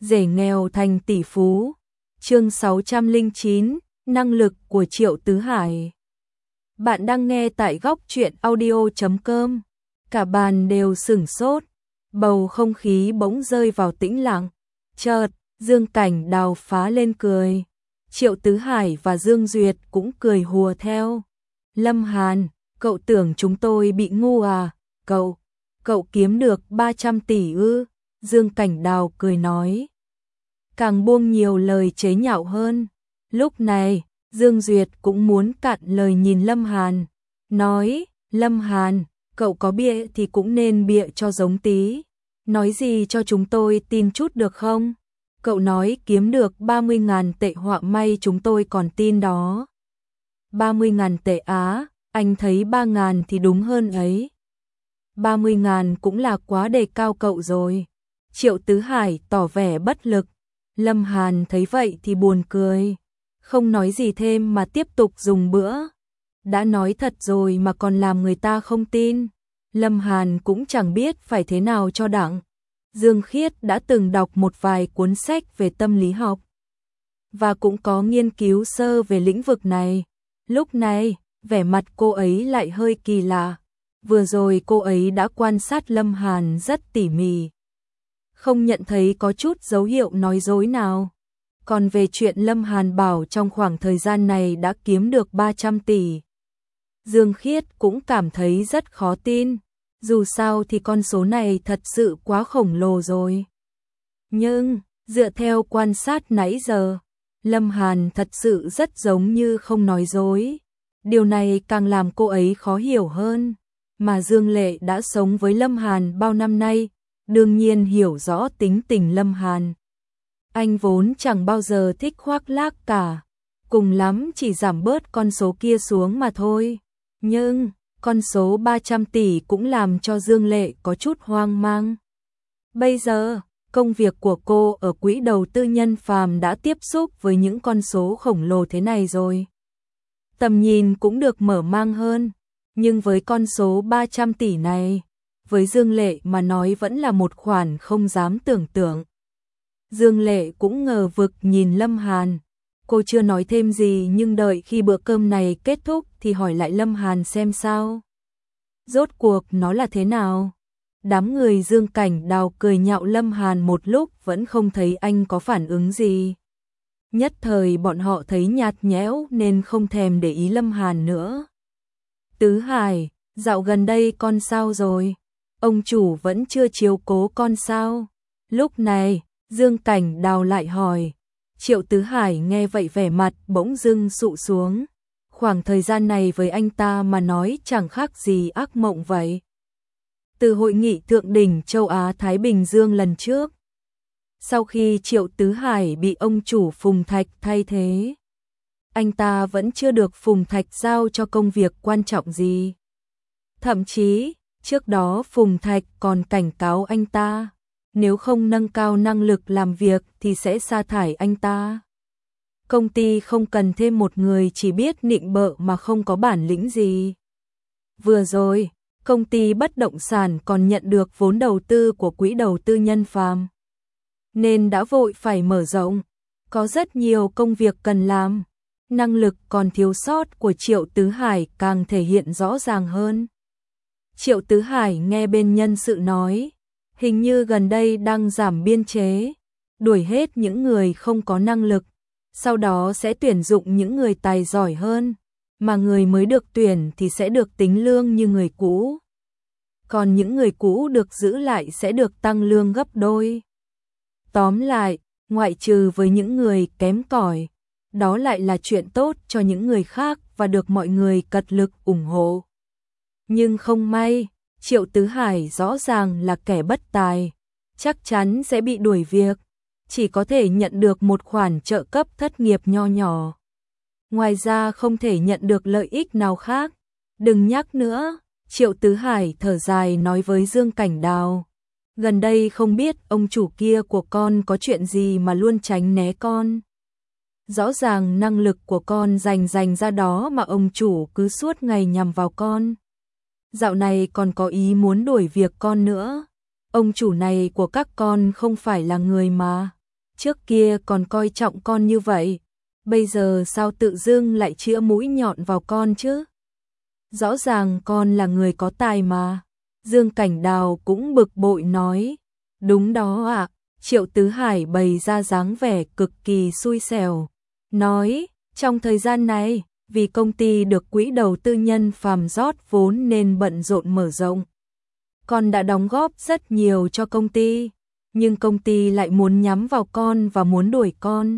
rể nghèo thành tỷ phú. Chương 609, năng lực của Triệu Tứ Hải. Bạn đang nghe tại góc truyện audio.com. Cả bàn đều sửng sốt, bầu không khí bỗng rơi vào tĩnh lặng. Chợt, Dương Cảnh Đào phá lên cười. Triệu Tứ Hải và Dương Duyệt cũng cười hùa theo. Lâm Hàn, cậu tưởng chúng tôi bị ngu à? Cậu kiếm được 300 tỷ ư? Dương Cảnh Đào cười nói. Càng buông nhiều lời chế nhạo hơn. Lúc này, Dương Duyệt cũng muốn cạn lời nhìn Lâm Hàn. Nói, Lâm Hàn, cậu có bịa thì cũng nên bịa cho giống tí. Nói gì cho chúng tôi tin chút được không? Cậu nói kiếm được 30.000 tệ họa may chúng tôi còn tin đó. 30.000 tệ á, anh thấy 3.000 thì đúng hơn ấy. 30.000 cũng là quá đề cao cậu rồi. Triệu Tứ Hải tỏ vẻ bất lực. Lâm Hàn thấy vậy thì buồn cười. Không nói gì thêm mà tiếp tục dùng bữa. Đã nói thật rồi mà còn làm người ta không tin. Lâm Hàn cũng chẳng biết phải thế nào cho đặng. Dương Khiết đã từng đọc một vài cuốn sách về tâm lý học và cũng có nghiên cứu sơ về lĩnh vực này. Lúc này, vẻ mặt cô ấy lại hơi kỳ lạ. Vừa rồi cô ấy đã quan sát Lâm Hàn rất tỉ mỉ, không nhận thấy có chút dấu hiệu nói dối nào. Còn về chuyện Lâm Hàn bảo trong khoảng thời gian này đã kiếm được 300 tỷ, Dương Khiết cũng cảm thấy rất khó tin. Dù sao thì con số này thật sự quá khổng lồ rồi. Nhưng, dựa theo quan sát nãy giờ, Lâm Hàn thật sự rất giống như không nói dối. Điều này càng làm cô ấy khó hiểu hơn. Mà Dương Lệ đã sống với Lâm Hàn bao năm nay, đương nhiên hiểu rõ tính tình Lâm Hàn. Anh vốn chẳng bao giờ thích khoác lác cả, cùng lắm chỉ giảm bớt con số kia xuống mà thôi. Nhưng, con số 300 tỷ cũng làm cho Dương Lệ có chút hoang mang. Bây giờ, công việc của cô ở quỹ đầu tư Nhân Phàm đã tiếp xúc với những con số khổng lồ thế này rồi. Tầm nhìn cũng được mở mang hơn, nhưng với con số 300 tỷ này, với Dương Lệ mà nói vẫn là một khoản không dám tưởng tượng. Dương Lệ cũng ngờ vực nhìn Lâm Hàn. Cô chưa nói thêm gì nhưng đợi khi bữa cơm này kết thúc thì hỏi lại Lâm Hàn xem sao. Rốt cuộc nó là thế nào? Đám người Dương Cảnh Đào cười nhạo Lâm Hàn một lúc vẫn không thấy anh có phản ứng gì. Nhất thời bọn họ thấy nhạt nhẽo nên không thèm để ý Lâm Hàn nữa. Tứ Hải, dạo gần đây con sao rồi? Ông chủ vẫn chưa chiếu cố con sao? Lúc này, Dương Cảnh Đào lại hỏi. Triệu Tứ Hải nghe vậy vẻ mặt bỗng dưng sụ xuống. Khoảng thời gian này với anh ta mà nói chẳng khác gì ác mộng vậy. Từ hội nghị thượng đỉnh châu Á-Thái Bình Dương lần trước, sau khi Triệu Tứ Hải bị ông chủ Phùng Thạch thay thế, anh ta vẫn chưa được Phùng Thạch giao cho công việc quan trọng gì. Thậm chí, trước đó Phùng Thạch còn cảnh cáo anh ta, nếu không nâng cao năng lực làm việc thì sẽ sa thải anh ta. Công ty không cần thêm một người chỉ biết nịnh bợ mà không có bản lĩnh gì. Vừa rồi, công ty bất động sản còn nhận được vốn đầu tư của quỹ đầu tư Nhân Phàm, nên đã vội phải mở rộng. Có rất nhiều công việc cần làm. Năng lực còn thiếu sót của Triệu Tứ Hải càng thể hiện rõ ràng hơn. Triệu Tứ Hải nghe bên nhân sự nói, hình như gần đây đang giảm biên chế, đuổi hết những người không có năng lực, sau đó sẽ tuyển dụng những người tài giỏi hơn, mà người mới được tuyển thì sẽ được tính lương như người cũ. Còn những người cũ được giữ lại sẽ được tăng lương gấp đôi. Tóm lại, ngoại trừ với những người kém cỏi, đó lại là chuyện tốt cho những người khác và được mọi người cật lực ủng hộ. Nhưng không may, Triệu Tứ Hải rõ ràng là kẻ bất tài, chắc chắn sẽ bị đuổi việc, chỉ có thể nhận được một khoản trợ cấp thất nghiệp nho nhỏ. Ngoài ra không thể nhận được lợi ích nào khác. Đừng nhắc nữa, Triệu Tứ Hải thở dài nói với Dương Cảnh Đào. Gần đây không biết ông chủ kia của con có chuyện gì mà luôn tránh né con. Rõ ràng năng lực của con dành ra đó mà ông chủ cứ suốt ngày nhằm vào con. Dạo này còn có ý muốn đuổi việc con nữa. Ông chủ này của các con không phải là người mà trước kia còn coi trọng con như vậy, bây giờ sao tự dưng lại chĩa mũi nhọn vào con chứ? Rõ ràng con là người có tài mà. Dương Cảnh Đào cũng bực bội nói. Đúng đó ạ. Triệu Tứ Hải bày ra dáng vẻ cực kỳ xui xẻo. Nói, trong thời gian này, vì công ty được quỹ đầu tư nhân phàm rót vốn nên bận rộn mở rộng. Con đã đóng góp rất nhiều cho công ty, nhưng công ty lại muốn nhắm vào con và muốn đuổi con.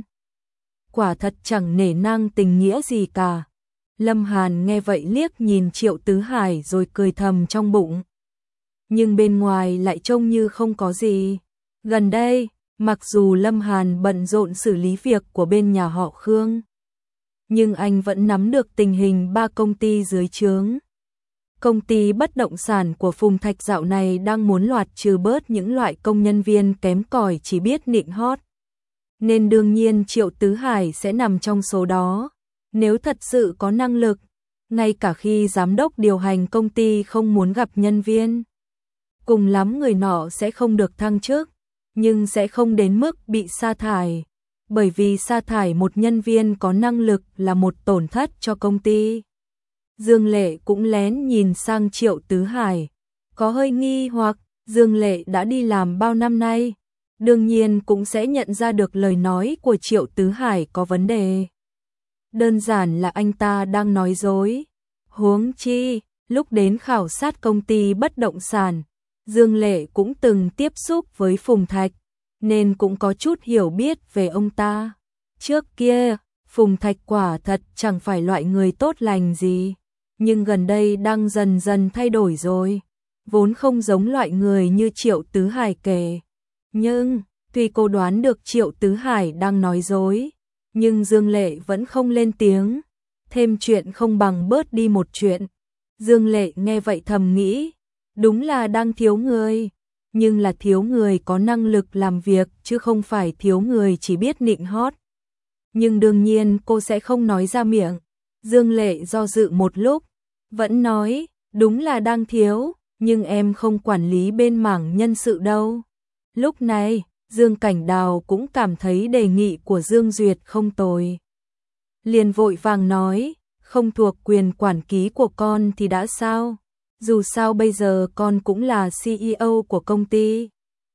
Quả thật chẳng nể nang tình nghĩa gì cả. Lâm Hàn nghe vậy liếc nhìn Triệu Tứ Hải rồi cười thầm trong bụng. Nhưng bên ngoài lại trông như không có gì. Gần đây, mặc dù Lâm Hàn bận rộn xử lý việc của bên nhà họ Khương, nhưng anh vẫn nắm được tình hình 3 công ty dưới trướng. Công ty bất động sản của Phùng Thạch dạo này đang muốn loạt trừ bớt những loại công nhân viên kém cỏi chỉ biết nịnh hót. Nên đương nhiên Triệu Tứ Hải sẽ nằm trong số đó. Nếu thật sự có năng lực, ngay cả khi giám đốc điều hành công ty không muốn gặp nhân viên, cùng lắm người nọ sẽ không được thăng chức, nhưng sẽ không đến mức bị sa thải. Bởi vì sa thải một nhân viên có năng lực là một tổn thất cho công ty. Dương Lệ cũng lén nhìn sang Triệu Tứ Hải, có hơi nghi hoặc. Dương Lệ đã đi làm bao năm nay, đương nhiên cũng sẽ nhận ra được lời nói của Triệu Tứ Hải có vấn đề. Đơn giản là anh ta đang nói dối. Huống chi, lúc đến khảo sát công ty bất động sản, Dương Lệ cũng từng tiếp xúc với Phùng Thạch, nên cũng có chút hiểu biết về ông ta. Trước kia, Phùng Thạch quả thật chẳng phải loại người tốt lành gì, nhưng gần đây đang dần dần thay đổi rồi, vốn không giống loại người như Triệu Tứ Hải kể. Nhưng, tuy cô đoán được Triệu Tứ Hải đang nói dối, nhưng Dương Lệ vẫn không lên tiếng. Thêm chuyện không bằng bớt đi một chuyện. Dương Lệ nghe vậy thầm nghĩ, đúng là đang thiếu người, nhưng là thiếu người có năng lực làm việc chứ không phải thiếu người chỉ biết nịnh hót. Nhưng đương nhiên cô sẽ không nói ra miệng. Dương Lệ do dự một lúc, vẫn nói, đúng là đang thiếu, nhưng em không quản lý bên mảng nhân sự đâu. Lúc này, Dương Cảnh Đào cũng cảm thấy đề nghị của Dương Duyệt không tồi. Liền vội vàng nói, không thuộc quyền quản lý của con thì đã sao? Dù sao bây giờ con cũng là CEO của công ty.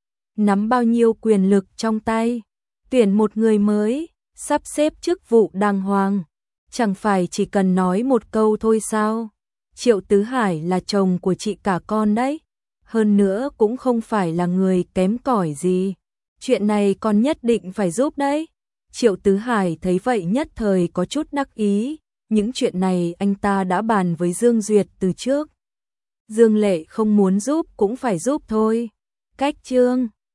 Nắm bao nhiêu quyền lực trong tay, tuyển một người mới, sắp xếp chức vụ đàng hoàng. Chẳng phải chỉ cần nói một câu thôi sao? Triệu Tứ Hải là chồng của chị cả con đấy. Hơn nữa cũng không phải là người kém cỏi gì. Chuyện này con nhất định phải giúp đấy. Triệu Tứ Hải thấy vậy nhất thời có chút đắc ý. Những chuyện này anh ta đã bàn với Dương Duyệt từ trước. Dương Lệ không muốn giúp cũng phải giúp thôi. Cách chương